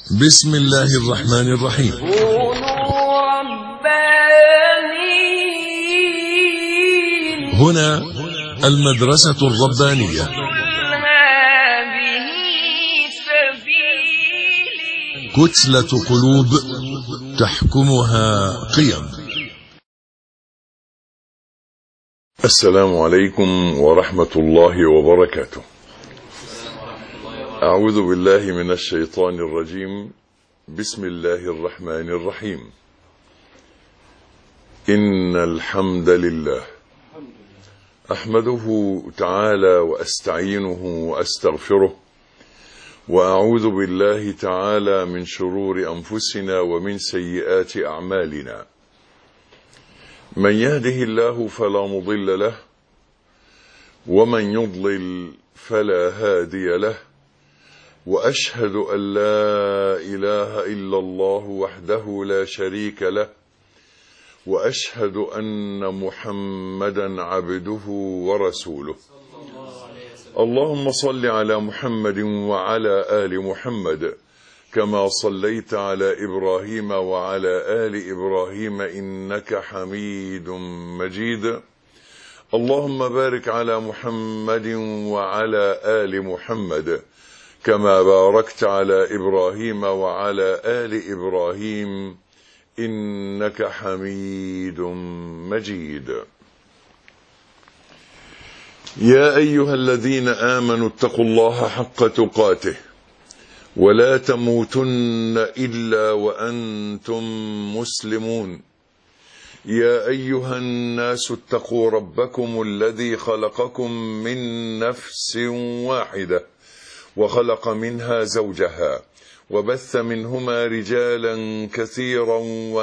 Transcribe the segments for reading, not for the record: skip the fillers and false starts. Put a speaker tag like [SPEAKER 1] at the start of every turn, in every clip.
[SPEAKER 1] بسم الله الرحمن الرحيم.
[SPEAKER 2] كونوا ربانيين.
[SPEAKER 1] هنا المدرسة الربانية.
[SPEAKER 2] هذه سبيلي.
[SPEAKER 1] كتلة قلوب تحكمها قيم.
[SPEAKER 3] السلام عليكم ورحمة الله وبركاته. أعوذ بالله من الشيطان الرجيم. بسم الله الرحمن الرحيم. إن الحمد لله أحمده تعالى وأستعينه وأستغفره، وأعوذ بالله تعالى من شرور أنفسنا ومن سيئات أعمالنا. من يهده الله فلا مضل له، ومن يضلل فلا هادي له، وأشهد أن لا إله إلا الله وحده لا شريك له، وأشهد أن محمدا عبده ورسوله. اللهم صل على محمد وعلى آل محمد كما صليت على إبراهيم وعلى آل إبراهيم إنك حميد مجيد. اللهم بارك على محمد وعلى آل محمد كما باركت على إبراهيم وعلى آل إبراهيم إنك حميد مجيد. يا أيها الذين آمنوا اتقوا الله حق تقاته ولا تموتن إلا وأنتم مسلمون. يا أيها الناس اتقوا ربكم الذي خلقكم من نفس واحدة وخلق منها زوجها وبث منهما رجالا كثيرا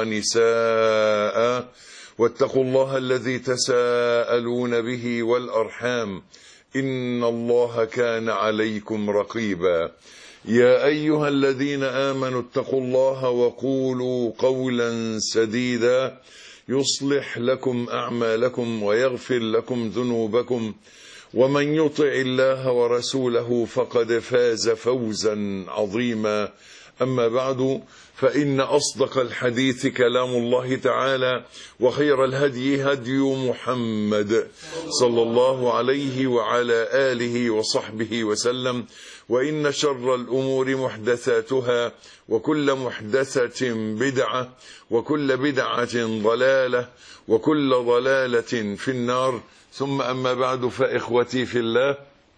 [SPEAKER 3] ونساء، واتقوا الله الذي تساءلون به والأرحام إن الله كان عليكم رقيبا. يا أيها الذين آمنوا اتقوا الله وقولوا قولا سديدا يصلح لكم أعمالكم ويغفر لكم ذنوبكم، ومن يطع الله ورسوله فقد فاز فوزا عظيما. أما بعد، فإن أصدق الحديث كلام الله تعالى، وخير الهدي هدي محمد صلى الله عليه وعلى آله وصحبه وسلم، وإن شر الأمور محدثاتها، وكل محدثة بدعة، وكل بدعة ضلالة، وكل ضلالة في النار. ثم أما بعد، فإخوتي في الله،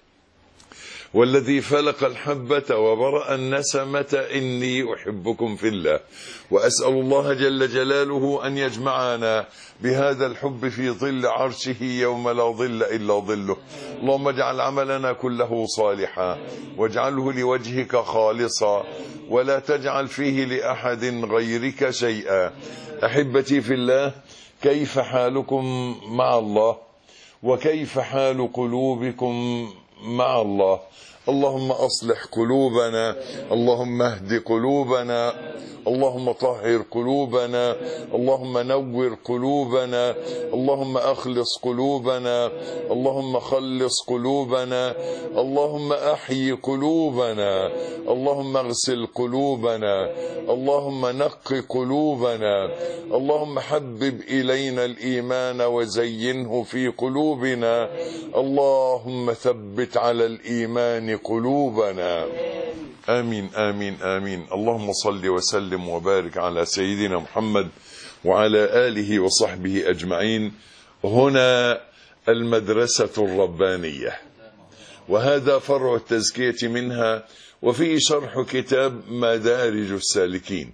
[SPEAKER 3] والذي فلق الحبة وبرأ النسمة إني أحبكم في الله، وأسأل الله جل جلاله أن يجمعنا بهذا الحب في ظل عرشه يوم لا ظل إلا ظله. اللهم اجعل عملنا كله صالحا، واجعله لوجهك خالصا، ولا تجعل فيه لأحد غيرك شيئا. أحبتي في الله، كيف حالكم مع الله؟ وكيف حال قلوبكم مع الله؟ اللهم أصلح قلوبنا، اللهم اهد قلوبنا، اللهم طهر قلوبنا، اللهم نور قلوبنا، اللهم أخلص قلوبنا، اللهم خلص قلوبنا، اللهم أحيي قلوبنا، اللهم اغسل قلوبنا، اللهم نق قلوبنا، اللهم حبب إلينا الإيمان وزينه في قلوبنا، اللهم ثبت على الإيمان قلوبنا. آمين آمين آمين. اللهم صل وسلم وبارك على سيدنا محمد وعلى آله وصحبه أجمعين. هنا المدرسة الربانية، وهذا فرع التزكية منها، وفيه شرح كتاب مدارج السالكين.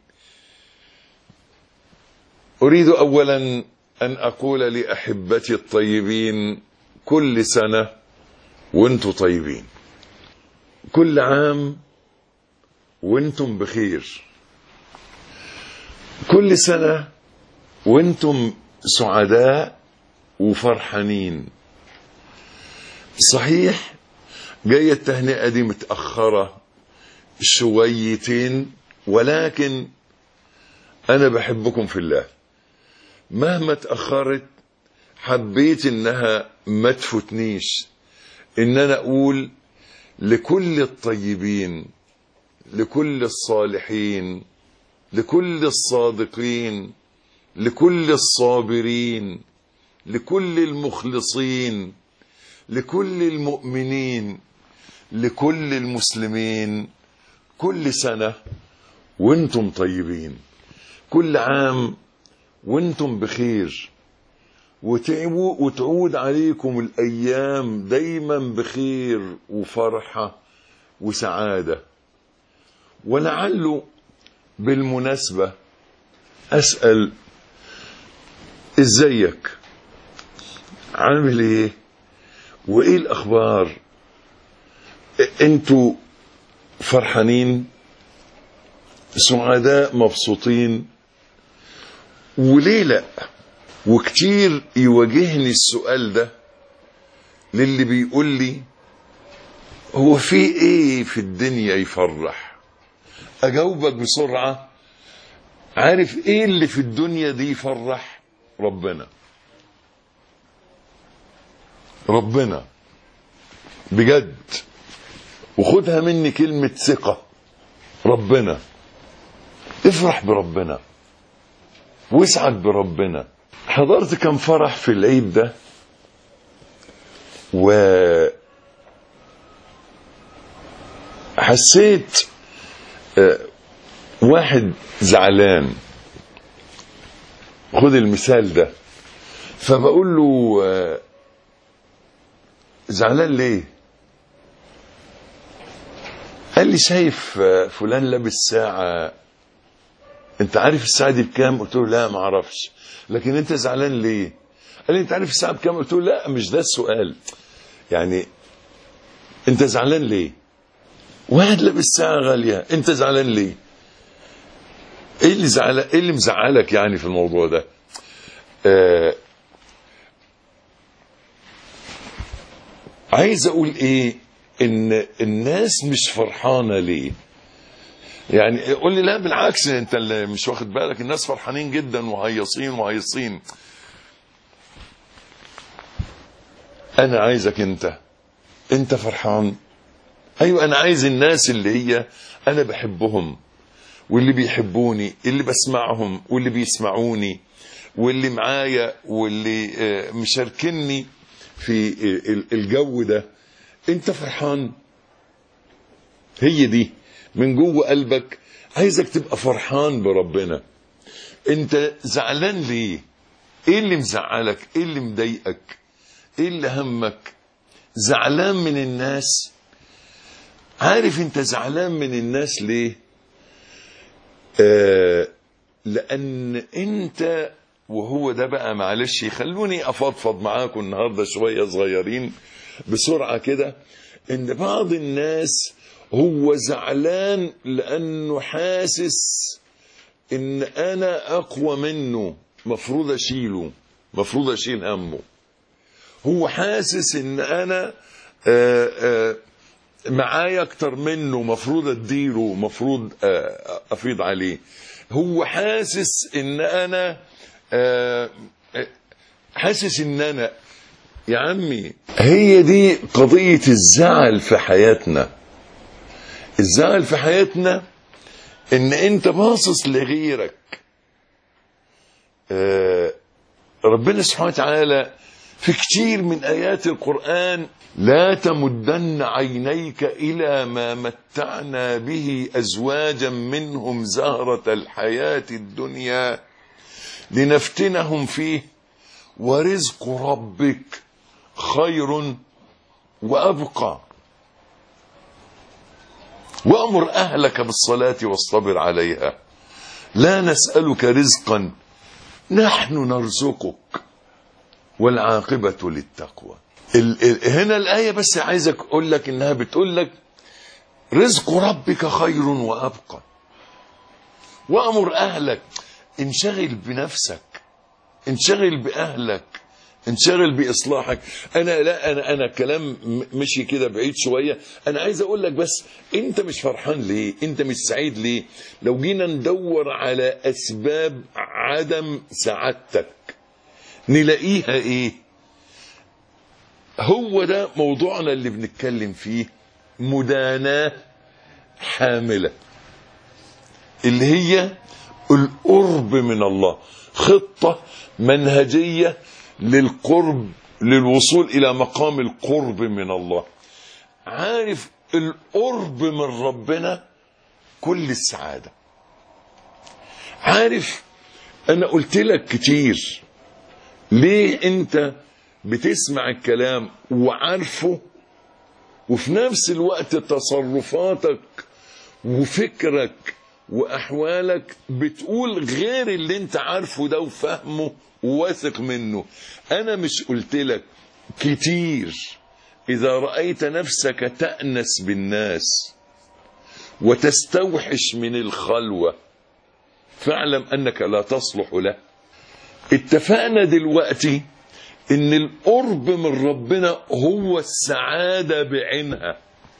[SPEAKER 3] أريد أولا أن أقول لأحبتي الطيبين: كل سنة وانتم طيبين، كل عام وانتم بخير، كل سنة وانتم سعداء وفرحانين. صحيح جاية التهنئة دي متأخرة شويتين، ولكن أنا بحبكم في الله. مهما تأخرت حبيت إنها ما تفوتنيش، إن أنا أقول لكل الطيبين لكل الصالحين، لكل الصادقين، لكل الصابرين، لكل المخلصين، لكل المؤمنين، لكل المسلمين، كل سنة وانتم طيبين، كل عام وانتم بخير، وتعود عليكم الأيام دايما بخير وفرحة وسعادة. ولعله بالمناسبة أسأل ازيك، عامل ايه، وايه الأخبار؟ انتوا فرحانين، سعداء، مبسوطين؟ وليه لا؟ وكتير يواجهني السؤال ده للي بيقول لي هو في ايه في الدنيا يفرح؟ اجاوبك بسرعة، عارف ايه اللي في الدنيا دي يفرح؟ ربنا. ربنا بجد، وخدها مني كلمة ثقة، ربنا. افرح بربنا واسعد بربنا. حضرت كم فرح في العيد ده، وحسيت واحد زعلان، خد المثال ده، فبقول له زعلان ليه؟ قال لي شايف فلان لابس ساعة، انت عارف الساعة دي بكام؟ قلت له لا ما اعرفش. لكن انت زعلان ليه؟ قال لي انت عارف الساعة بكام؟ قلت له لا مش ده السؤال، يعني انت زعلان ليه؟ واحد لابس ساعة غالية، انت زعلان ليه؟ ايه اللي زعلك؟ ايه اللي مزعلك يعني في الموضوع ده؟ عايز اقول ايه؟ ان الناس مش فرحانة ليه؟ يعني قول لي لا بالعكس انت اللي مش واخد بالك، الناس فرحانين جدا وهيصين وهيصين. انا عايزك انت فرحان. ايوه انا عايز الناس اللي هي انا بحبهم، واللي بيحبوني، اللي بسمعهم واللي بيسمعوني، واللي معايا واللي مشاركني في الجو ده. انت فرحان، هي دي من جوه قلبك، عايزك تبقى فرحان بربنا. انت زعلان ليه؟ ايه اللي مزعلك؟ ايه اللي مضايقك؟ ايه اللي همك؟ زعلان من الناس؟ عارف انت زعلان من الناس ليه؟ لان انت، وهو ده بقى معلش خلوني افضفض معاكم النهارده شويه صغيرين بسرعه كده، ان بعض الناس هو زعلان لانه حاسس ان انا اقوى منه، مفروض اشيله، مفروض اشيل همه. هو حاسس ان انا معايا اكتر منه، مفروض اديله، مفروض افيض عليه. هو حاسس ان انا حاسس ان انا، يا عمي هي دي قضية الزعل في حياتنا. الزعل في حياتنا ان انت باصص لغيرك. ربنا سبحانه وتعالى في كتير من آيات القرآن: لا تمدن عينيك إلى ما متعنا به أزواجا منهم زهرة الحياة الدنيا لنفتنهم فيه ورزق ربك خير وأبقى وأمر أهلك بالصلاة واصطبر عليها لا نسألك رزقا نحن نرزقك والعاقبة للتقوى. هنا الآية بس عايزك أقول لك إنها بتقول لك رزق ربك خير وأبقى وأمر أهلك. انشغل بنفسك، انشغل بأهلك، انشغل بإصلاحك. أنا كلام مشي كده بعيد شوية. أنا عايز أقول لك بس أنت مش فرحان ليه؟ أنت مش سعيد ليه؟ لو جينا ندور على أسباب عدم سعادتك نلاقيها إيه؟ هو ده موضوعنا اللي بنتكلم فيه، مداناة حاملة. اللي هي القرب من الله، خطة منهجية للقرب، للوصول إلى مقام القرب من الله. عارف القرب من ربنا كل السعادة. عارف أنا قلت لك كتير ليه أنت بتسمع الكلام وعارفه، وفي نفس الوقت تصرفاتك وفكرك وأحوالك بتقول غير اللي أنت عارفه ده وفهمه وواثق منه. أنا مش قلت لك كتير إذا رأيت نفسك تأنس بالناس وتستوحش من الخلوة فاعلم أنك لا تصلح له. اتفقنا دلوقتي إن القرب من ربنا هو السعادة بعينها،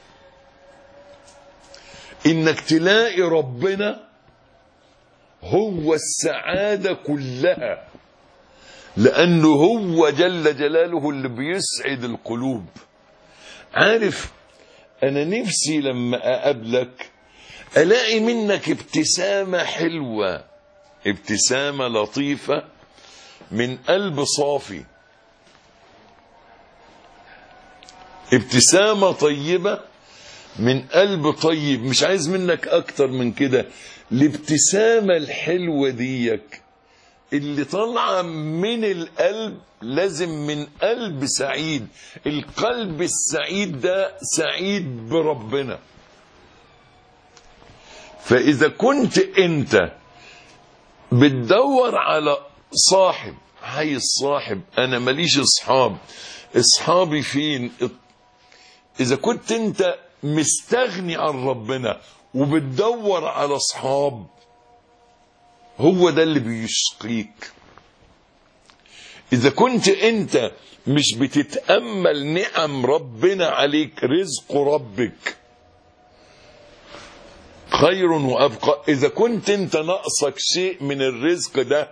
[SPEAKER 3] إنك تلاقي ربنا هو السعادة كلها، لأنه هو جل جلاله اللي بيسعد القلوب. عارف أنا نفسي لما أقابلك ألاقي منك ابتسامة حلوة، ابتسامة لطيفة من قلب صافي، ابتسامة طيبة من قلب طيب. مش عايز منك أكتر من كده. الابتسامة الحلوة ديك اللي طالعة من القلب لازم من قلب سعيد. القلب السعيد ده سعيد بربنا. فإذا كنت أنت بتدور على صاحب، عايز صاحب، أنا ماليش أصحاب، أصحابي فين؟ إذا كنت أنت مستغني عن ربنا وبتدور على أصحاب، هو ده اللي بيشقيك. إذا كنت أنت مش بتتأمل نعم ربنا عليك، رزق ربك خير وأبقى، إذا كنت أنت ناقصك شيء من الرزق ده،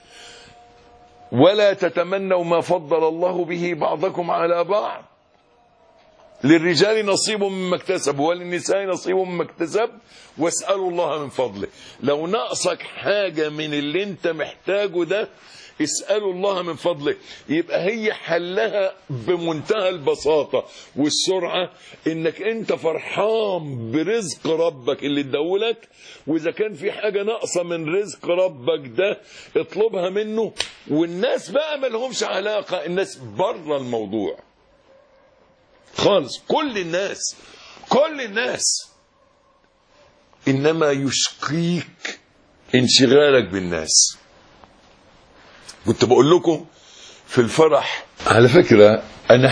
[SPEAKER 3] ولا تتمنوا ما فضل الله به بعضكم على بعض، للرجال نصيب مما اكتسبوا وللنساء نصيب مما اكتسب واسألوا الله من فضله. لو ناقصك حاجة من اللي انت محتاجه ده، اسألوا الله من فضله. يبقى هي حلها بمنتهى البساطة والسرعة، انك انت فرحان برزق ربك اللي اداهولك، واذا كان في حاجة ناقصة من رزق ربك ده اطلبها منه. والناس بقى ما لهمش علاقة، الناس بره الموضوع خالص، كل الناس إنما يشقيك انشغالك بالناس. كنت بقول لكم في الفرح، على فكرة أنا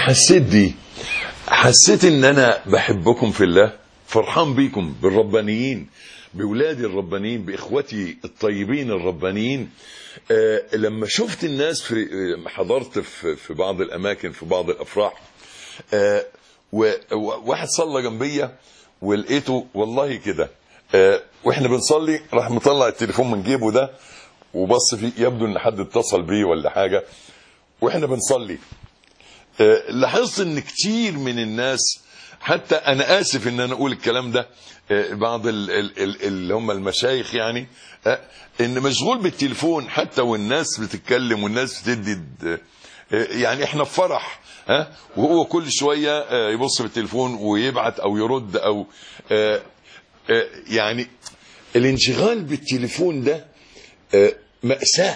[SPEAKER 3] حسيت إن أنا بحبكم في الله، فرحان بيكم، بالربانيين، بأولادي الربانيين، بإخوتي الطيبين الربانيين. لما شفت الناس حضرت في بعض الأماكن، في بعض الأفراح، وواحد صلى جنبية ولقيته والله كده، واحنا بنصلي راح مطلع التليفون من جيبه ده وبص فيه، يبدو ان حد اتصل بيه ولا حاجة واحنا بنصلي. لاحظت ان كتير من الناس، حتى انا اسف ان انا اقول الكلام ده، بعض اللي هم المشايخ يعني، ان مشغول بالتليفون حتى والناس بتتكلم والناس بتدي، يعني احنا في فرح وهو كل شوية يبص بالتليفون ويبعت او يرد او يعني الانشغال بالتليفون ده مأساة.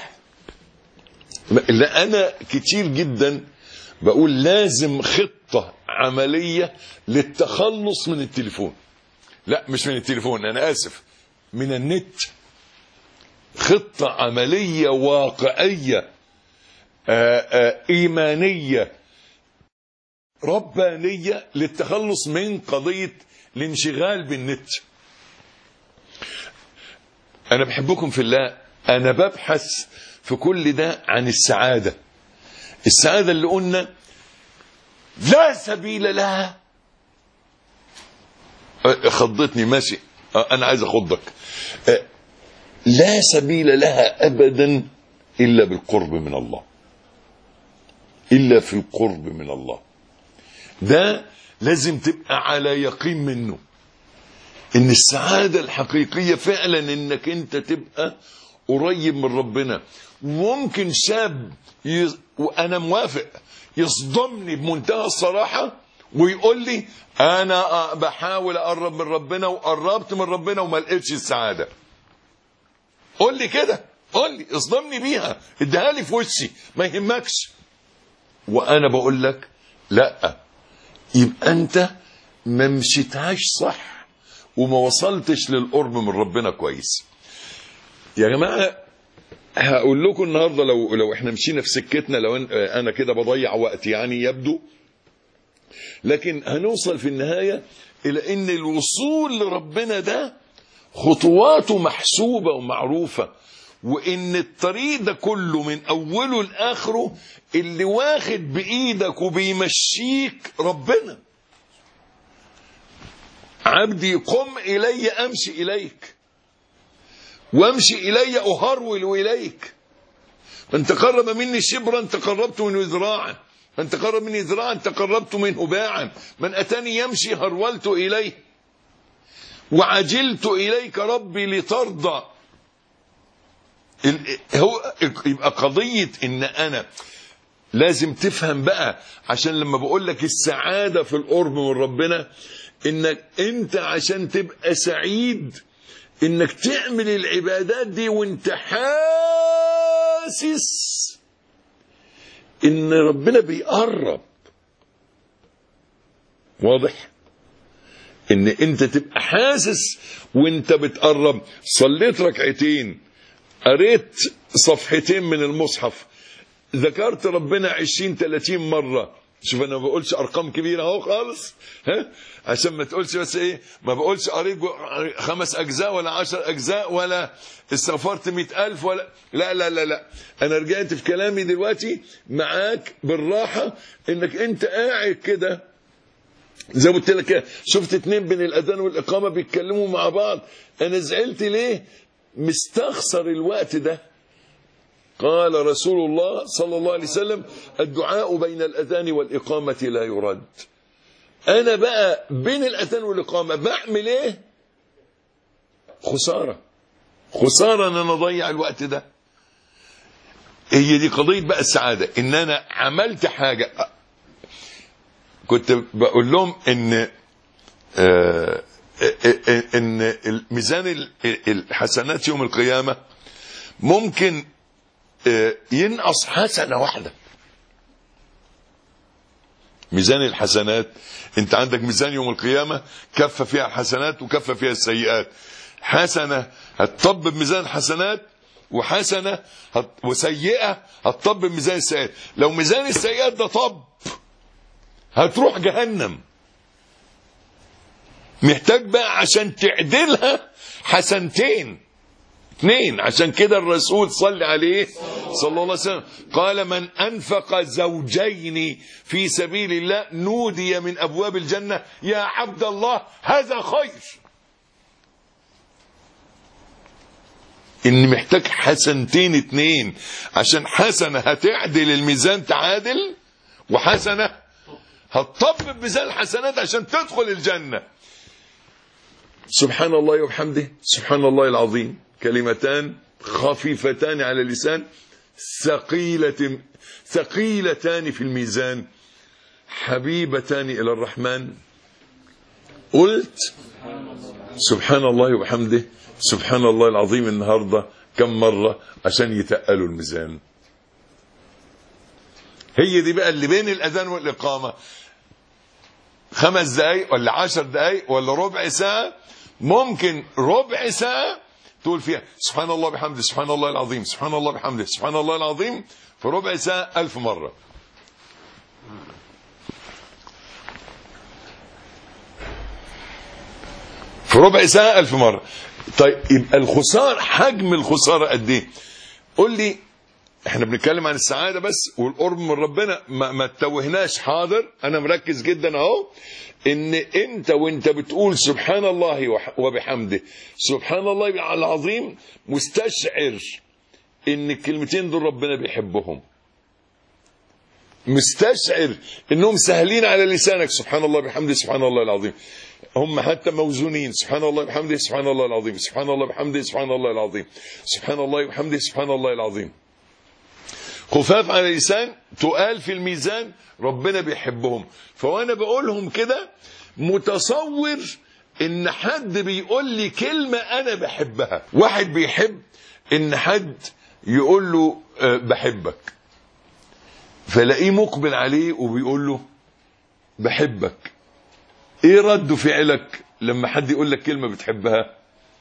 [SPEAKER 3] لا انا كتير جدا بقول لازم خطة عملية للتخلص من التليفون. لا مش من التليفون، انا اسف، من النت. خطة عملية واقعية ايمانية ربانية للتخلص من قضية الانشغال بالنت. انا بحبكم في الله، انا ببحث في كل ده عن السعادة اللي قلنا لا سبيل لها. خضتني، ماشي، انا عايز اخضك. لا سبيل لها ابدا الا بالقرب من الله، الا في القرب من الله. ده لازم تبقى على يقين منه. ان السعادة الحقيقية فعلا انك انت تبقى قريب من ربنا. وممكن شاب وانا موافق يصدمني بمنتهى الصراحة ويقول لي انا بحاول اقرب من ربنا وقربت من ربنا وما لقيتش السعادة. قول لي كده، قول لي، اصدمني بيها، اديها لي في وشي، ما يهمكش. وانا بقول لك لا، يبقى انت ما مشيتهاش صح وما وصلتش للقرب من ربنا كويس. يا جماعة هقول لكم النهاردة لو احنا مشينا في سكتنا، لو انا كده بضيع وقت يعني يبدو، لكن هنوصل في النهاية الى ان الوصول لربنا ده خطواته محسوبة ومعروفة، وان الطريق ده كله من اوله لاخره اللي واخد بايدك وبيمشيك ربنا. عبدي قم الي امشي اليك وامشي الي اهرول اليك، من تقرب مني شبرا تقربت منه ذراعا، من تقرب مني ذراعا تقربت منه باعا، من اتاني يمشي هرولت اليه وعجلت اليك ربي لترضى. هو يبقى قضية ان انا لازم تفهم بقى، عشان لما بقول لك السعادة في القرب من ربنا، انك انت عشان تبقى سعيد انك تعمل العبادات دي وانت حاسس ان ربنا بيقرب. واضح؟ ان انت تبقى حاسس وانت بتقرب. صليت ركعتين، قريت صفحتين من المصحف، ذكرت ربنا 20-30 مرة. شوف انا ما بقولش ارقام كبيرة اهو خالص، ها، عشان ما تقولش بس ايه، ما بقولش قريت 5 أجزاء ولا 10 أجزاء ولا استغفرت 100,000 ولا لا لا لا لا. انا رجعت في كلامي دلوقتي معاك بالراحة، انك انت قاعد كده زي ما قلت لك، شفت 2 بين الاذان والاقامة بيتكلموا مع بعض، انا زعلت ليه؟ مستخسر الوقت ده. قال رسول الله صلى الله عليه وسلم الدعاء بين الأذان والإقامة لا يرد. أنا بقى بين الأذان والإقامة بعمل إيه؟ خسارة أن أنا أضيع الوقت ده. هي دي قضية بقى السعادة، إن أنا عملت حاجة. كنت بقول لهم إن ميزان الحسنات يوم القيامة ممكن ينقص حسنة واحدة. ميزان الحسنات، انت عندك ميزان يوم القيامة كفة فيها الحسنات وكفة فيها السيئات. حسنة هتطبب ميزان الحسنات، وحسنة وسيئة هتطبب ميزان السيئات. لو ميزان السيئات ده طب هتروح جهنم. محتاج بقى عشان تعدلها حسنتين 2. عشان كده الرسول صلى عليه صلى الله عليه وسلم قال من أنفق زوجين في سبيل الله نودي من أبواب الجنة يا عبد الله هذا خير. إن محتاج حسنتين 2، عشان حسنة هتعدل الميزان تعادل، وحسنة هتطبب ميزان الحسنات عشان تدخل الجنة. سبحان الله وبحمده سبحان الله العظيم، كلمتان خفيفتان على اللسان ثقيلتان في الميزان حبيبتان إلى الرحمن. قلت سبحان الله وبحمده سبحان الله العظيم النهاردة كم مرة عشان يتقلوا الميزان. هي دي بقى اللي بين الأذان والإقامة 5 دقايق ولا 10 دقايق ولا ربع ساعة. ممكن ربع ساعة تقول فيها سبحان الله بحمده سبحان الله العظيم سبحان الله بحمده سبحان الله العظيم في ربع ساعة 1000 مرة. في ربع ساعة 1000 مرة. طيب يبقى الخسارة، حجم الخسارة قد ايه؟ قول لي، احنا بنتكلم عن السعادة بس والقرب من ربنا، ما تتوهناش. حاضر، انا مركز جدا اهو، ان انت وانت بتقول سبحان الله وبحمده سبحان الله العظيم مستشعر ان الكلمتين دول ربنا بيحبهم، مستشعر انهم سهلين على لسانك. سبحان الله بحمده سبحان الله العظيم هم حتى موزونين، سبحان الله بحمده سبحان الله العظيم، سبحان الله بحمده سبحان الله العظيم، سبحان الله بحمده سبحان الله العظيم. خفاف على اللسان، تقال في الميزان، ربنا بيحبهم. فوانا بقولهم كده متصور ان حد بيقول لي كلمة انا بحبها. واحد بيحب ان حد يقول له بحبك، فلاقيه مقبل عليه وبيقول له بحبك. ايه رد فعلك لما حد يقول لك كلمة بتحبها؟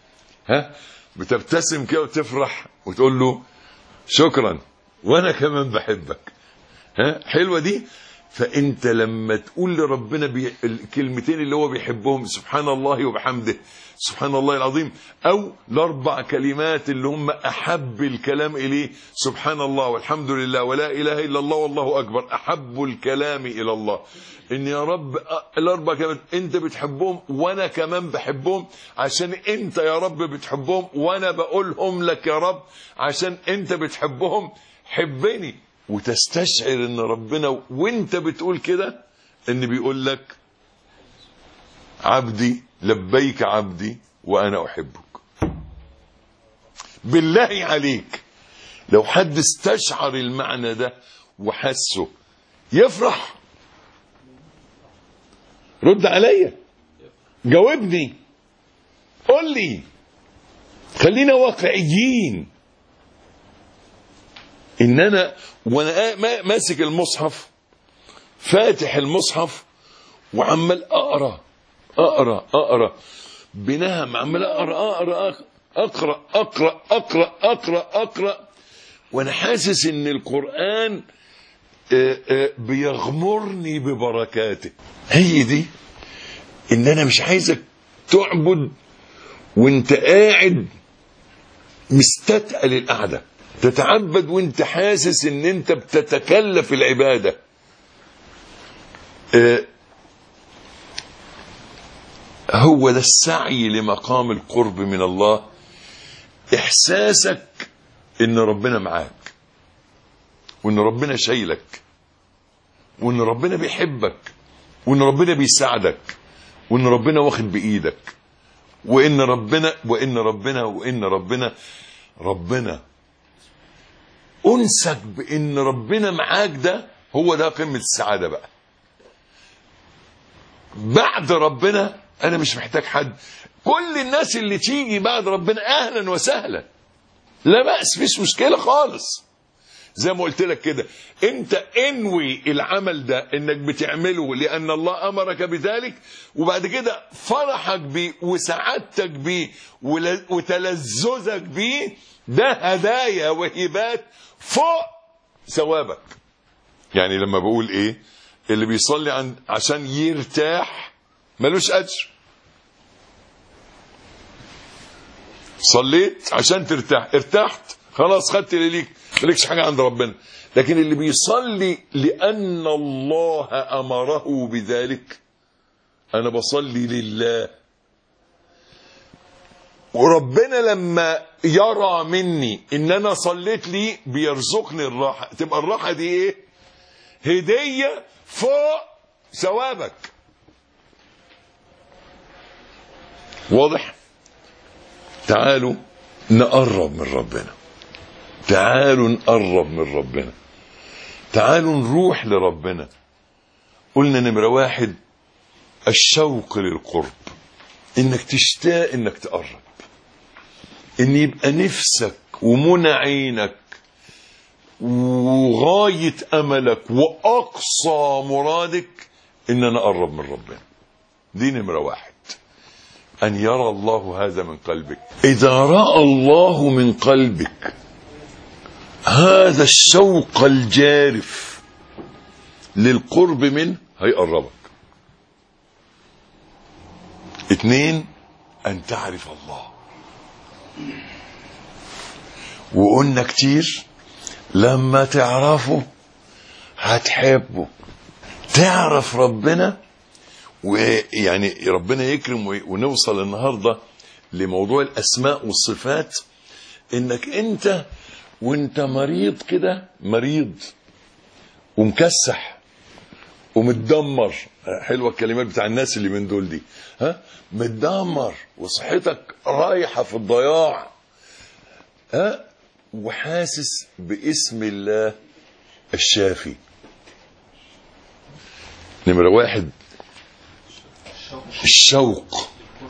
[SPEAKER 3] بتبتسم كده وتفرح وتقول له شكرا وانا كمان بحبك. حلوة دي. فانت لما تقول لربنا الكلمتين اللي هو بيحبهم، سبحان الله وبحمده سبحان الله العظيم، او الاربع كلمات اللي هم احب الكلام اليه، سبحان الله والحمد لله ولا اله الا الله والله اكبر، احب الكلام الى الله. ان يا رب الاربع كلمات انت بتحبهم وانا كمان بحبهم، عشان انت يا رب بتحبهم وانا بقولهم لك يا رب عشان انت بتحبهم، حبني. وتستشعر ان ربنا وانت بتقول كده ان بيقول لك عبدي لبيك عبدي وانا احبك. بالله عليك لو حد استشعر المعنى ده وحسه يفرح. رد عليا، جاوبني، قول لي، خلينا واقعيين. ان انا وانا ماسك المصحف، فاتح المصحف وعمال اقرا بنهم، عمال اقرا وانا حاسس ان القرآن بيغمرني ببركاته. هي دي ان انا مش عايزك تعبد وانت قاعد مستثقل القعده، تتعبد وانت حاسس ان انت بتتكلف العبادة. هو ده السعي لمقام القرب من الله، احساسك ان ربنا معاك، وان ربنا شايلك، وان ربنا بيحبك، وان ربنا بيساعدك، وان ربنا واخد بايدك، وان ربنا انسك بان ربنا معاك. ده هو ده قمة السعادة بقى. بعد ربنا انا مش محتاج حد. كل الناس اللي تيجي بعد ربنا اهلا وسهلا، لا بأس، فيش مشكلة خالص. زي ما قلت لك كده، انت انوي العمل ده انك بتعمله لان الله امرك بذلك، وبعد كده فرحك بيه وسعادتك بيه وتلذذك بيه ده هدايا وهبات فوق ثوابك. يعني لما بقول ايه، اللي بيصلي عشان يرتاح ملوش اجر. صليت عشان ترتاح، ارتحت خلاص، خدت اللي ليك، مالكش حاجه عند ربنا. لكن اللي بيصلي لان الله امره بذلك، انا بصلي لله، وربنا لما يرى مني ان انا صليت لي بيرزقني الراحه. تبقى الراحه دي ايه؟ هديه فوق ثوابك. واضح؟ تعالوا نقرب من ربنا، تعالوا نقرب من ربنا، تعالوا نروح لربنا. قلنا نمرة 1 الشوق للقرب، انك تشتاق انك تقرب، ان يبقى نفسك ومنى عينك وغاية املك واقصى مرادك ان انا اقرب من ربنا. دي نمرة 1، ان يرى الله هذا من قلبك. اذا رأى الله من قلبك هذا الشوق الجارف للقرب منه هيقربك. 2 ان تعرف الله. وقلنا كتير لما تعرفه هتحبه. تعرف ربنا، ويعني ربنا يكرم ونوصل النهاردة لموضوع الأسماء والصفات، إنك أنت وانت مريض كده، مريض ومكسح ومتدمر. حلوة الكلمات بتاع الناس اللي من دول دي، ها، متدمر وصحتك رايحة في الضياع، ها، وحاسس باسم الله الشافي. نمرة 1 الشوق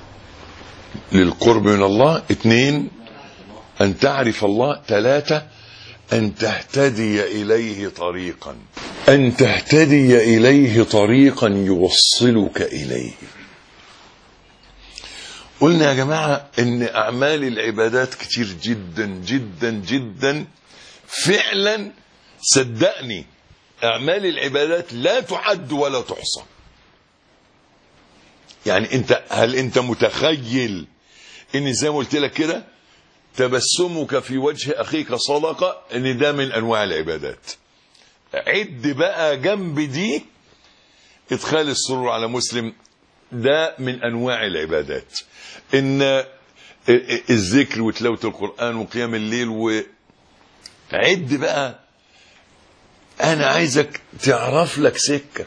[SPEAKER 3] للقرب من الله. 2 أن تعرف الله. 3 أن تهتدي إليه طريقا، أن تهتدي إليه طريقا يوصلك إليه. قلنا يا جماعة إن أعمال العبادات كتير جدا جدا جدا فعلا. صدقني أعمال العبادات لا تعد ولا تحصى. يعني هل أنت متخيل إن زي ما قلت لك كده تبسمك في وجه أخيك صدقة، إن ده من أنواع العبادات. عد بقى جنب دي إدخال السرور على مسلم، ده من أنواع العبادات. إن الذكر وتلاوة القرآن وقيام الليل. وعد بقى، أنا عايزك تعرف لك سكة.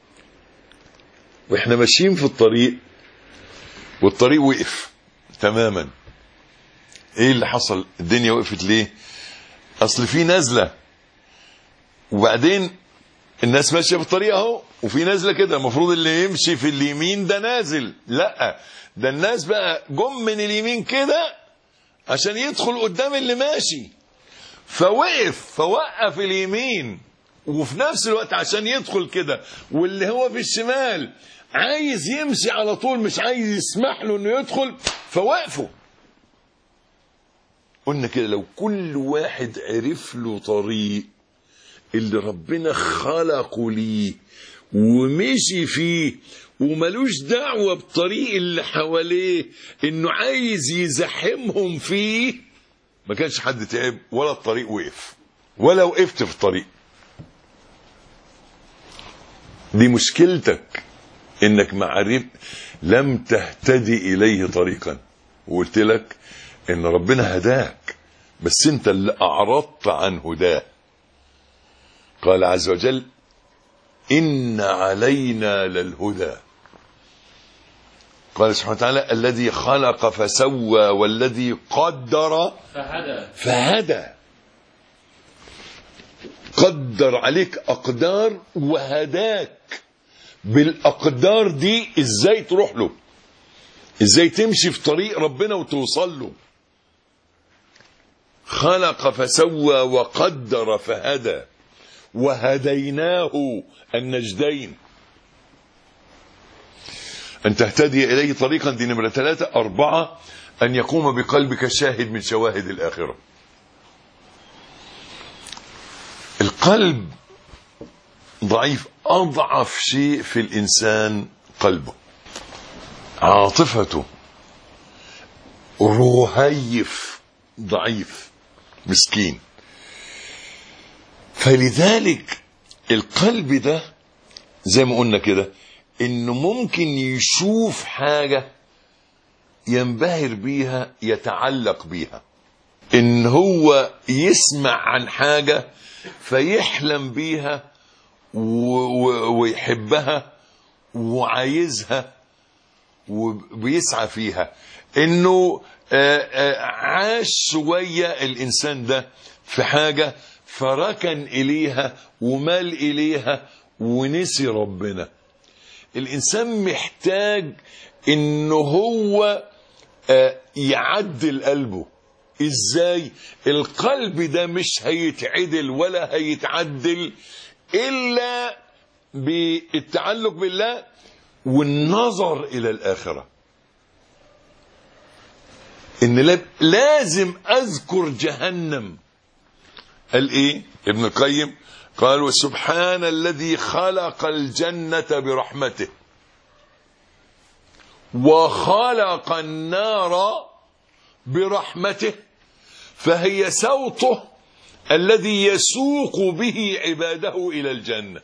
[SPEAKER 3] وإحنا ماشيين في الطريق والطريق وقف تماما. إيه اللي حصل؟ الدنيا وقفت ليه؟ أصل في نزلة، وبعدين الناس ماشية في الطريق اهو، وفي نازلة كده، المفروض اللي يمشي في اليمين ده نازل. لا، ده الناس بقى جم من اليمين كده عشان يدخل قدام اللي ماشي، فوقف اليمين، وفي نفس الوقت عشان يدخل كده، واللي هو في الشمال عايز يمشي على طول، مش عايز يسمح له انه يدخل، فوقفوا. قلنا كده لو كل واحد عرف له طريق اللي ربنا خلقه ليه ومشي فيه، وملوش دعوة بطريق اللي حواليه انه عايز يزحمهم فيه، ما كانش حد تعب ولا الطريق وقف ولا وقفت في الطريق. دي مشكلتك، انك معرف لم تهتدي اليه طريقا. وقلت لك ان ربنا هداك، بس انت اللي اعرضت عن هداه. قال عز وجل إن علينا للهدى. قال سبحانه وتعالى الذي خلق فسوى والذي قدر فهدى. قدر عليك أقدار وهداك بالأقدار دي إزاي تروح له، إزاي تمشي في طريق ربنا وتوصل له. خلق فسوى وقدر فهدى وهديناه النجدين. أن تهتدي إليه طريقا، دي نمرة 3. 4 أن يقوم بقلبك شاهد من شواهد الآخرة. القلب ضعيف، أضعف شيء في الإنسان قلبه، عاطفته رهيف ضعيف مسكين. فلذلك القلب ده زي ما قلنا كده انه ممكن يشوف حاجة ينبهر بيها يتعلق بيها، ان هو يسمع عن حاجة فيحلم بيها ويحبها وعايزها وبيسعى فيها، انه عاش شوية الانسان ده في حاجة فركن إليها ومال إليها ونسي ربنا. الإنسان محتاج إنه هو يعدل قلبه. إزاي؟ القلب ده مش هيتعدل ولا هيتعدل إلا بالتعلق بالله والنظر إلى الآخرة. إن لازم أذكر جهنم. قال ايه ابن القيم؟ قال وسبحان الذي خلق الجنة برحمته وخلق النار برحمته، فهي صوته الذي يسوق به عباده إلى الجنة.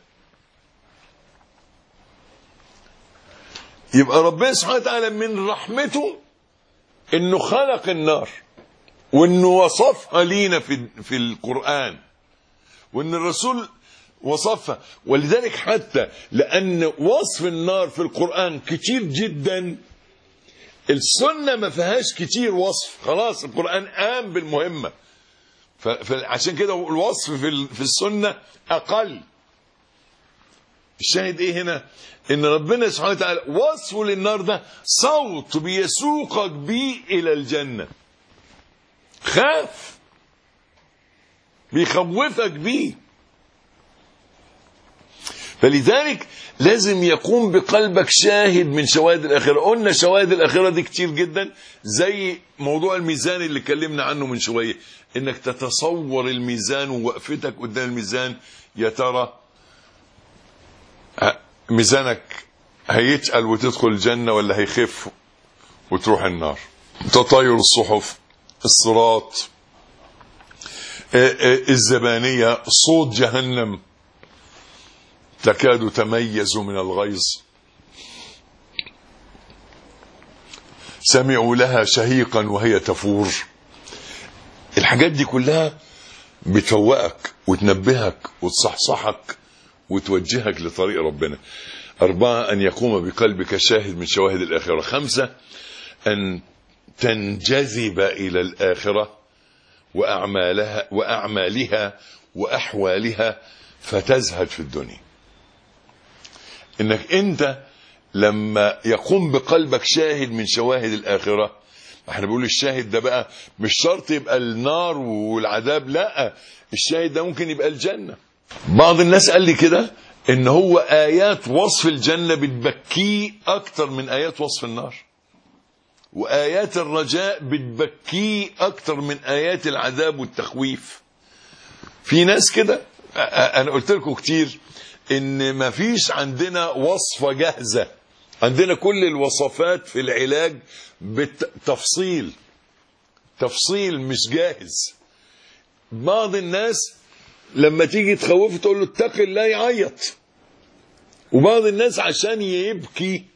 [SPEAKER 3] يبقى ربنا سبحانه وتعالى من رحمته انه خلق النار، وانه وصفها لينا في القرآن، وان الرسول وصفها. ولذلك حتى لأن وصف النار في القرآن كتير جدا، السنة ما فيهاش كتير وصف، خلاص القرآن قام بالمهمة. فعشان كده الوصف في السنة أقل. الشاهد ايه هنا؟ ان ربنا سبحانه وتعالى وصفه للنار ده صوت بيسوقك بيه الى الجنة. خاف، بيخوفك بيه. فلذلك لازم يقوم بقلبك شاهد من شواهد الآخرة. قلنا شواهد الآخرة دي كتير جدا، زي موضوع الميزان اللي اتكلمنا عنه من شوية، انك تتصور الميزان ووقفتك قدام الميزان. يا ترى ميزانك هيتقل وتدخل الجنة ولا هيخف وتروح النار؟ تطاير الصحف، الصراط، الزبانية، صوت جهنم تكاد تميز من الغيظ، سمعوا لها شهيقا وهي تفور. الحاجات دي كلها بتفوقك وتنبهك وتصحصحك وتوجهك لطريق ربنا. 4 أن يقوم بقلبك شاهد من شواهد الآخرة. 5 أن تنجذب إلى الآخرة وأعمالها وأحوالها فتزهد في الدنيا. إنك أنت لما يقوم بقلبك شاهد من شواهد الآخرة، احنا بنقول الشاهد ده بقى مش شرط يبقى النار والعذاب، لا، الشاهد ده ممكن يبقى الجنة. بعض الناس قال لي كده ان هو آيات وصف الجنة بتبكيه اكتر من آيات وصف النار، وآيات الرجاء بتبكيه اكتر من آيات العذاب والتخويف. في ناس كده. انا قلت لكم كتير ان ما فيش عندنا وصفة جاهزة، عندنا كل الوصفات في العلاج بالتفصيل، تفصيل مش جاهز. بعض الناس لما تيجي تخوفه تقول له اتق الله يعيط، وبعض الناس عشان يبكي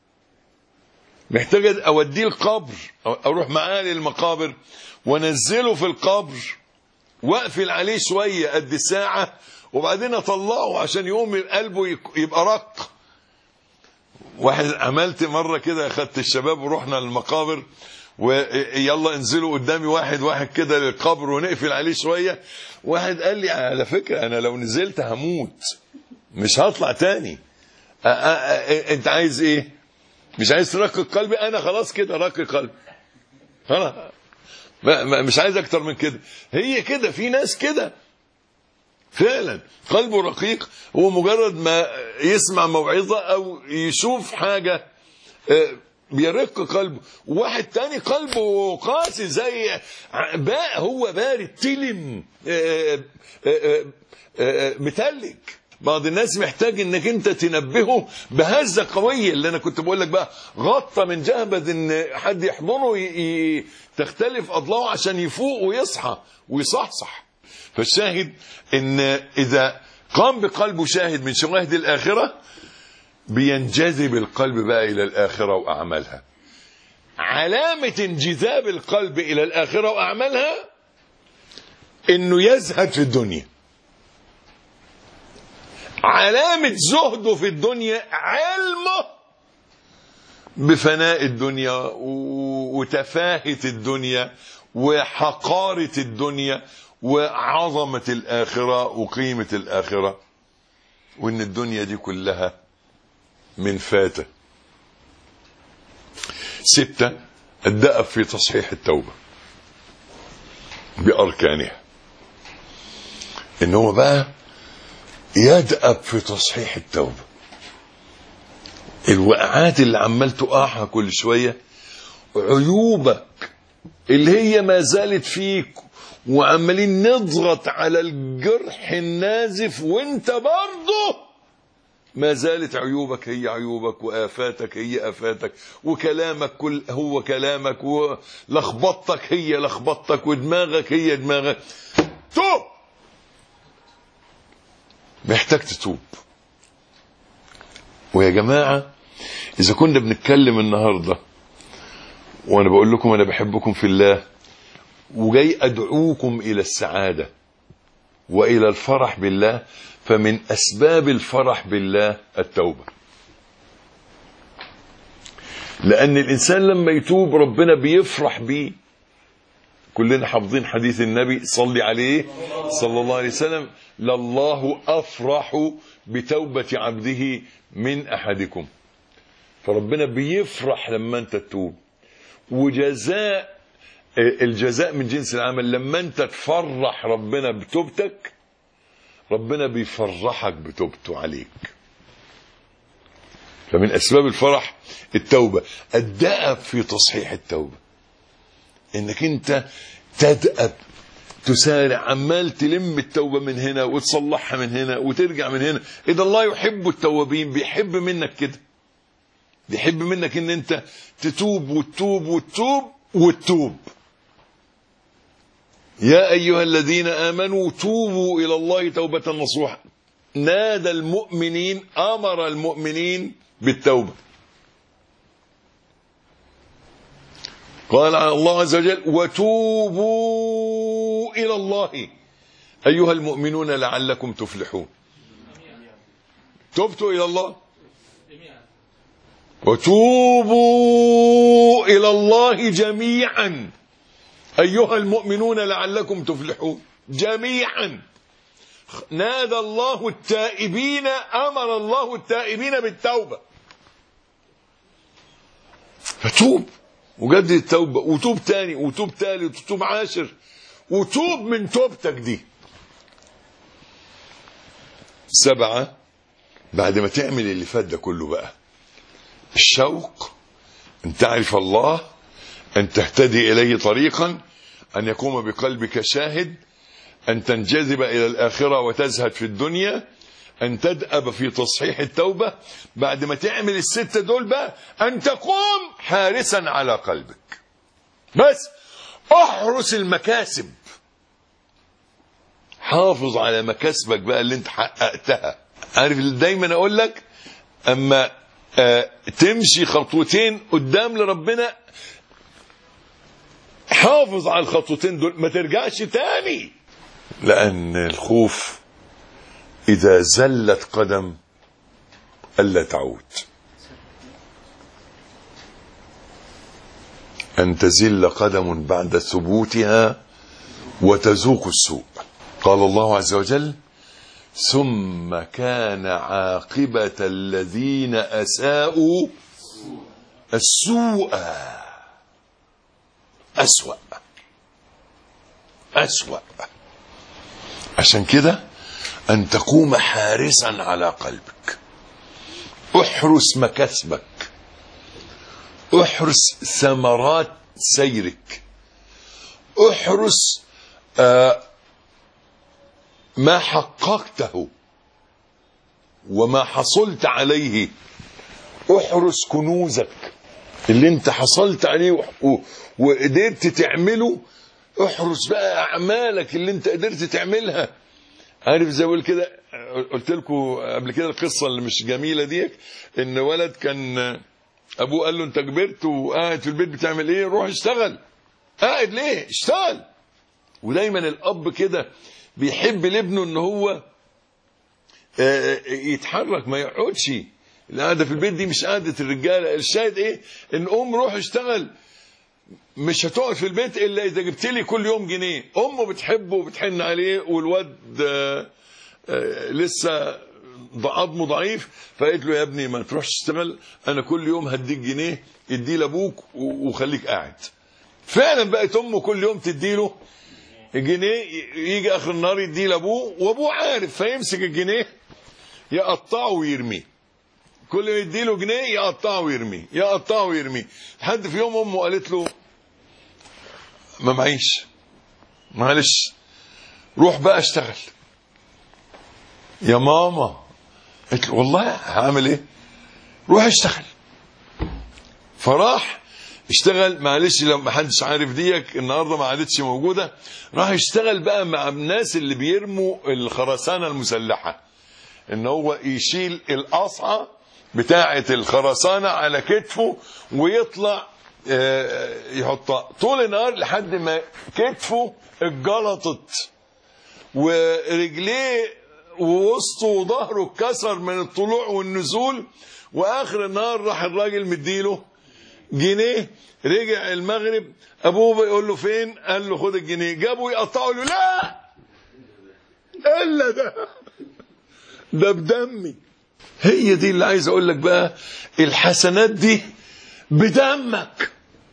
[SPEAKER 3] محتاج اوديه القبر، اروح معاه للمقابر وانزله في القبر واقفل عليه شويه قد ساعه وبعدين اطلعه عشان يقوم قلبه يبقى رق. واحد عملت مره كده، اخدت الشباب ورحنا للمقابر ويلا انزلوا قدامي واحد كده للقبر ونقفل عليه شويه. واحد قال لي على فكره انا لو نزلت هموت مش هطلع تاني. انت عايز ايه؟ مش عايز ترقق قلبي؟ انا خلاص كده رقق قلبي خلاص، مش عايز اكتر من كده. هي كده، في ناس كده فعلا قلبه رقيق، هو مجرد ما يسمع موعظه او يشوف حاجه بيرق قلبه. واحد تاني قلبه قاسي زي هو بارد تلم متلج. بعض الناس محتاج انك انت تنبهه بهزة قوية، اللي انا كنت بقول لك بقى غطى من جهبذ ان حد يحضنه تختلف اضلاعه عشان يفوق ويصحى ويصحصح. فالشاهد ان اذا قام بقلبه شاهد من شواهد الاخرة بينجذب القلب بقى الى الاخرة واعمالها. علامة انجذاب القلب الى الاخرة واعمالها انه يزهد في الدنيا. علامة زهده في الدنيا علمه بفناء الدنيا وتفاهة الدنيا وحقارة الدنيا وعظمة الآخرة وقيمة الآخرة، وإن الدنيا دي كلها من فاتة. 6 الدأب في تصحيح التوبة بأركانها، إن هو بقى يدأب في تصحيح التوبة. الوقعات اللي عمال تقعها كل شوية، عيوبك اللي هي ما زالت فيك وعمالين نضغط على الجرح النازف وانت برضه ما زالت عيوبك هي عيوبك وآفاتك هي آفاتك وكلامك هو كلامك ولخبطتك هي لخبطتك ودماغك هي دماغك. توب، محتاج تتوب. ويا جماعة إذا كنا بنتكلم النهاردة وأنا بقول لكم أنا بحبكم في الله وجاي أدعوكم إلى السعادة وإلى الفرح بالله، فمن أسباب الفرح بالله التوبة، لأن الإنسان لما يتوب ربنا بيفرح بيه. كلنا حافظين حديث النبي صلي عليه صلى الله عليه وسلم: لله أفرح بتوبة عبده من أحدكم. فربنا بيفرح لما أنت تتوب، وجزاء الجزاء من جنس العمل. لما أنت تفرح ربنا بتوبتك ربنا بيفرحك بتوبته عليك. فمن أسباب الفرح التوبة. الدأب في تصحيح التوبة، انك انت تدأب تسارع، عمال تلم التوبة من هنا وتصلحها من هنا وترجع من هنا. إذا الله يحب التوابين، بيحب منك كده، بيحب منك ان انت تتوب وتتوب وتتوب وتتوب. يا أيها الذين آمنوا توبوا إلى الله توبة نصوحا. نادى المؤمنين، أمر المؤمنين بالتوبة. قال الله عز وجل: وتوبوا إلى الله أيها المؤمنون لعلكم تفلحون. تبتوا إلى الله، وتوبوا إلى الله جميعا أيها المؤمنون لعلكم تفلحون. جميعا. نادى الله التائبين، أمر الله التائبين بالتوبة. فتوب وجدد التوبة، وتوب تاني وتوب تالت وتوب عاشر، وتوب من توبتك دي. 7 بعد ما تعمل اللي فات ده كله بقى: الشوق، أن تعرف الله، أن تهتدي إليه طريقا، أن يقوم بقلبك شاهد، أن تنجذب إلى الآخرة وتزهد في الدنيا، أن تدأب في تصحيح التوبة. بعد ما تعمل ال6 دول بقى أن تقوم حارسا على قلبك. بس احرس المكاسب، حافظ على مكاسبك بقى اللي انت حققتها. عارف دايما اقول لك اما تمشي خطوتين قدام لربنا، حافظ على الخطوتين دول، ما ترجعش تاني. لأن الخوف إذا زلت قدم ألا تعود. أن تزل قدم بعد ثبوتها وتذوق السوء. قال الله عز وجل: ثم كان عاقبة الذين أساءوا السوء أسوأ. عشان كده أن تقوم حارسا على قلبك. احرس مكاسبك، احرس ثمرات سيرك، احرس ما حققته وما حصلت عليه. احرس كنوزك اللي انت حصلت عليه وقدرت تعمله. احرس بقى اعمالك اللي انت قدرت تعملها. عارف زي اقول كده، قلت لكم قبل كده القصه اللي مش جميله دي، ان ولد كان ابوه قال له: انت كبرت وقاعد في البيت بتعمل ايه؟ روح اشتغل. قاعد ليه؟ اشتغل. ودايما الاب كده بيحب لابنه ان هو يتحرك، ما يقعدش. القعده في البيت دي مش قعده الرجاله. الشاهد ايه؟ ان روح اشتغل. مش هتقعد في البيت الا اذا جبت لي كل يوم جنيه. امه بتحبه وبتحن عليه، والواد لسه عظمه ضعيف، فقالت له: يا ابني ما تروحش تشتغل، انا كل يوم هديك جنيه، اديه لابوك وخليك قاعد. فعلا بقت امه كل يوم تديله الجنيه، يجي اخر النهار يديه لابوه، وابوه عارف، فيمسك الجنيه يقطعه ويرميه. كل ما يديله جنيه يقطعه ويرميه، يقطعه ويرميه، لحد في يوم امه قالت له: ما معيش، معلش روح بقى اشتغل. يا ماما. قلت له: والله هعمل ايه؟ روح اشتغل. فراح اشتغل. معلش لو ما حدش عارف ديك النهارده ما عادتش موجوده. راح يشتغل بقى مع الناس اللي بيرموا الخرسانه المسلحه، ان هو يشيل القصعه بتاعه الخرسانه على كتفه ويطلع يحطها طول النهار لحد ما كتفه اتجلطت ورجليه ووسطه وظهره اتكسر من الطلوع والنزول، واخر النهار راح الراجل مديله جنيه. رجع المغرب ابوه بيقول له فين؟ قال له خد الجنيه. جابه يقطعه له، لا الا ده بدمي. هي دي اللي عايز اقول لك بقى، الحسنات دي بدمك.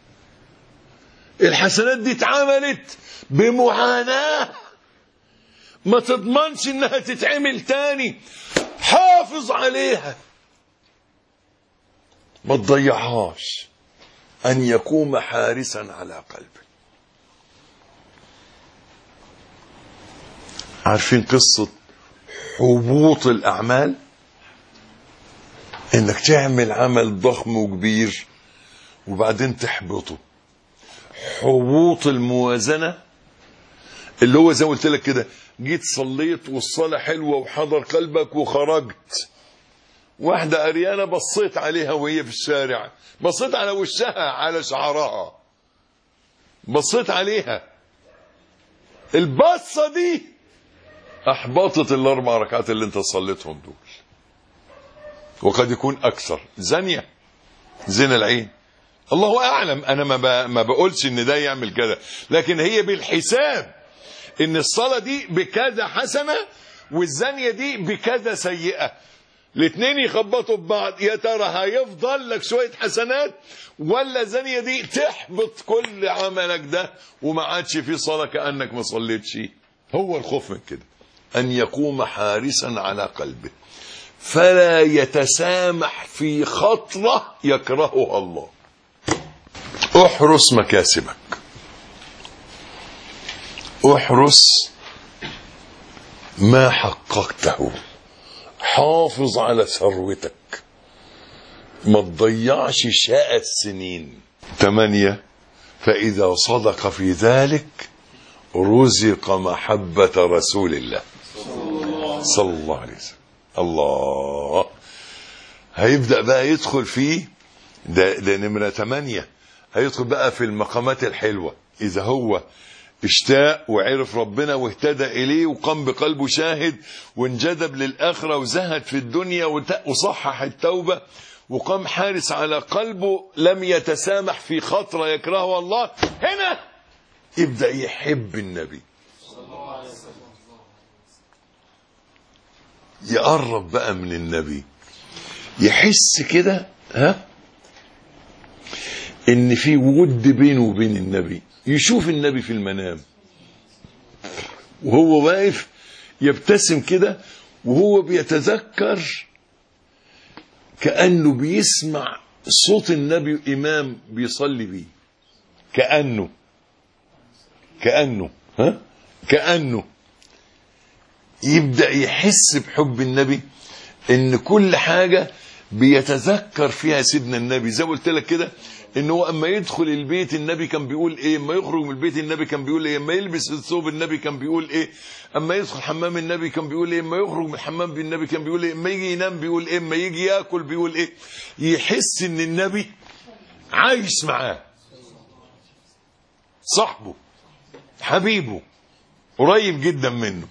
[SPEAKER 3] الحسنات دي اتعملت بمعاناة ما تضمنش انها تتعمل تاني. حافظ عليها، ما تضيعهاش. ان يقوم حارسا على قلبه. عارفين قصة حبوط الاعمال؟ انك تعمل عمل ضخم وكبير وبعدين تحبطه. حبوط الموازنة اللي هو زي ما قلت لك كده، جيت صليت والصلاة حلوة وحضر قلبك وخرجت، واحدة أريانة بصيت عليها وهي في الشارع، بصيت على وشها على شعرها، بصيت عليها، البصة دي أحبطت الأربع ركعات اللي انت صليتهم دول، وقد يكون أكثر. زانية، زنا العين، الله أعلم. أنا ما بقولش إن ده يعمل كده، لكن هي بالحساب إن الصلاة دي بكذا حسنة والزانية دي بكذا سيئة، الاثنين يخبطوا ببعض. يا ترى هيفضل لك شوية حسنات ولا الزانية دي تحبط كل عملك ده وما عادش في صلاة كأنك ما صليتش؟ هو الخوف من كده، أن يقوم حارسا على قلبه فلا يتسامح في خطرة يكرهها الله. احرس مكاسبك، احرس ما حققته، حافظ على ثروتك، ما تضيعش شقى السنين. 8. فإذا صدق في ذلك رزق محبة رسول الله صلى الله عليه وسلم. الله هيبدأ بقى يدخل فيه ده نمرة 8. هيدخل بقى في المقامات الحلوة. إذا هو اشتاق وعرف ربنا واهتدى إليه وقام بقلبه شاهد وانجذب للآخرة وزهد في الدنيا وصحح التوبة وقام حارس على قلبه، لم يتسامح في خطرة يكرهه الله، هنا يبدأ يحب النبي، يقرب بقى من النبي، يحس كده ان في ود بينه وبين النبي. يشوف النبي في المنام وهو واقف يبتسم كده وهو بيتذكر كأنه بيسمع صوت النبي إمام بيصلي بيه، كأنه يبدأ يحس بحب النبي، ان كل حاجة بيتذكر فيها سيدنا النبي. زي ما قلت لك كده، ان هو اما يدخل البيت النبي كان بيقول ايه، اما يخرج من البيت النبي كان بيقول ايه، اما يلبس الثوب النبي كان بيقول ايه، اما يدخل حمام النبي كان بيقول ايه، اما يخرج من الحمام بالنبي كان بيقول ايه، اما يجي ينام بيقول ايه، اما يجي ياكل بيقول ايه. يحس ان النبي عايش معاه، صاحبه، حبيبه، قريب جدا منه.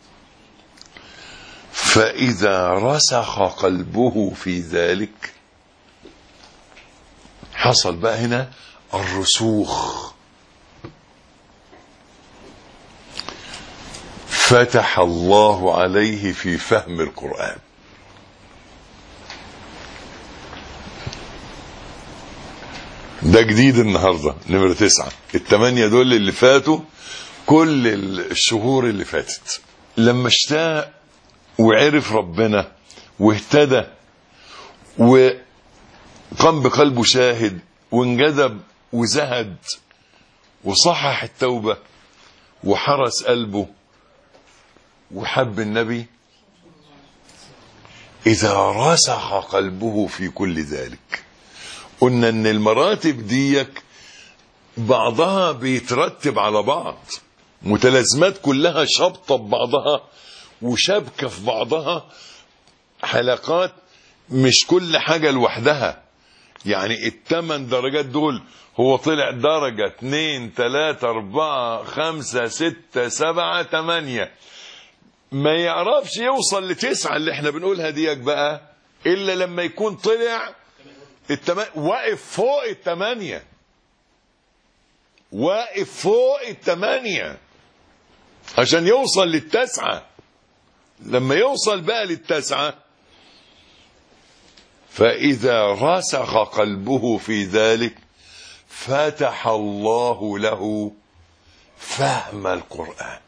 [SPEAKER 3] فإذا رسخ قلبه في ذلك، حصل بقى هنا الرسوخ، فتح الله عليه في فهم القرآن. ده جديد النهاردة نمرة 9. 8 دول اللي فاتوا كل الشهور اللي فاتت. لما اشتاق وعرف ربنا واهتدى وقام بقلبه شاهد وانجذب وزهد وصحح التوبة وحرس قلبه وحب النبي، إذا رسخ قلبه في كل ذلك. قلنا ان المراتب ديك بعضها بيترتب على بعض، متلازمات كلها شابطة ببعضها وشبكة في بعضها، حلقات مش كل حاجة لوحدها. يعني 8 درجات دول هو طلع درجة 2 3 4 5 6 7 8، ما يعرفش يوصل ل9 اللي احنا بنقولها ديك بقى إلا لما يكون طلع واقف فوق 8. واقف فوق 8 عشان يوصل ل9. لما يوصل بقى ل9 فإذا رسخ قلبه في ذلك فتح الله له فهم القرآن،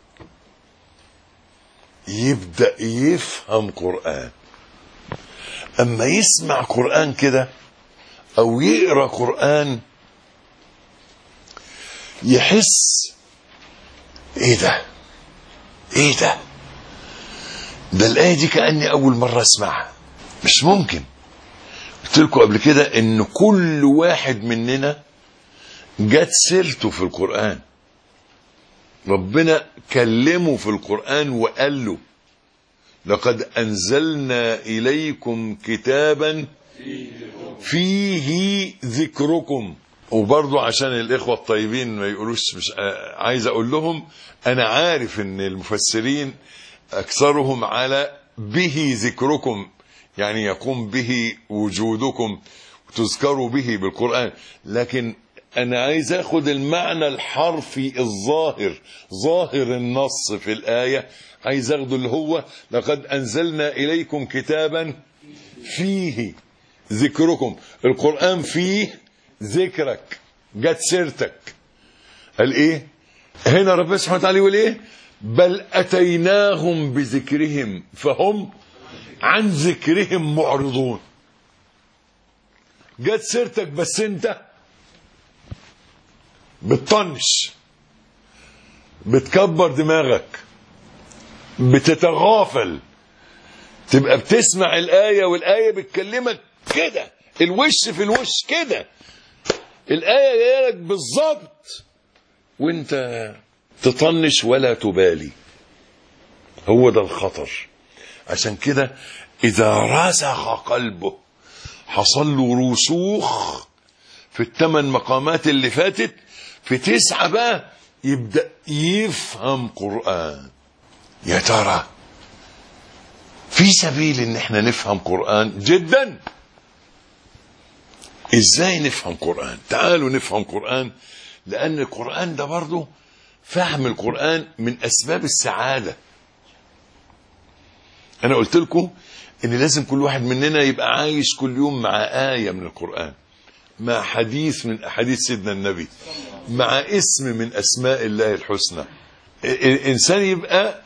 [SPEAKER 3] يبدأ يفهم قرآن. أما يسمع قرآن كده أو يقرأ قرآن يحس إيه ده؟ إيه ده؟ ده الآية دي كأني أول مرة أسمعها. مش ممكن. قلت لكم قبل كده إن كل واحد مننا جت سيرته في القرآن، ربنا كلمه في القرآن وقال له لقد أنزلنا إليكم كتابا فيه ذكركم. وبرضو عشان الإخوة الطيبين ما يقولوش، مش عايز أقول لهم أنا عارف إن المفسرين أكثرهم على به ذكركم، يعني يقوم به وجودكم وتذكروا به بالقرآن، لكن أنا عايز أخذ المعنى الحرفي الظاهر، ظاهر النص في الآية، عايز أخذ اللي هو لقد أنزلنا إليكم كتابا فيه ذكركم. القرآن فيه ذكرك، جت سيرتك. قال إيه هنا ربنا سبحانه وتعالى؟ يقول إيه؟ بل أتيناهم بذكرهم فهم عن ذكرهم معرضون. جت سيرتك بس أنت بتطنش، بتكبر دماغك، بتتغافل. تبقى بتسمع الآية والآية بتكلمك كده، الوش في الوش كده، الآية جايه لك بالظبط، وانت تطنش ولا تبالي. هو ده الخطر. عشان كده إذا رسخ قلبه حصل له رسوخ في ال8 مقامات اللي فاتت، في 9 بقى يبدأ يفهم قرآن. يا ترى في سبيل ان احنا نفهم قرآن جدا. ازاي نفهم قرآن؟ تعالوا نفهم قرآن، لان القرآن ده برضو، فهم القرآن من اسباب السعادة. انا قلت لكم ان لازم كل واحد مننا يبقى عايش كل يوم مع آية من القرآن، مع حديث من أحاديث سيدنا النبي، مع اسم من أسماء الله الحسنى. الإنسان يبقى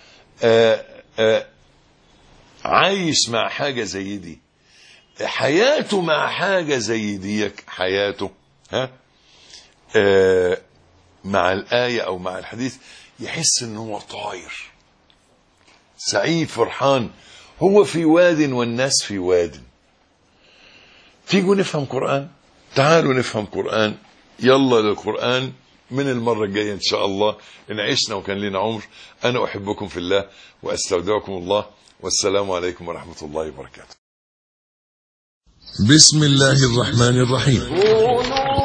[SPEAKER 3] عايش مع حاجة زي دي، حياته مع حاجة زي دي، حياته مع الآية أو مع الحديث، يحس إنه هو طاير سعيد فرحان، هو في واد والناس في واد. تيجوا نفهم قرآن، تعالوا نفهم قرآن. يلا للقرآن من المرة الجاية إن شاء الله، إن عشنا وكان لنا عمر. أنا أحبكم في الله وأستودعكم الله، والسلام عليكم ورحمة الله وبركاته.
[SPEAKER 1] بسم الله الرحمن الرحيم.
[SPEAKER 2] كونوا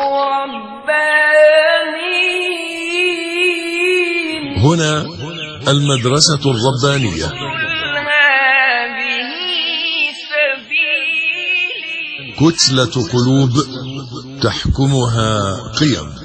[SPEAKER 2] ربانيين.
[SPEAKER 1] هنا المدرسة الربانية.
[SPEAKER 2] هذه سبيلي.
[SPEAKER 1] كتلة قلوب تحكمها قيم.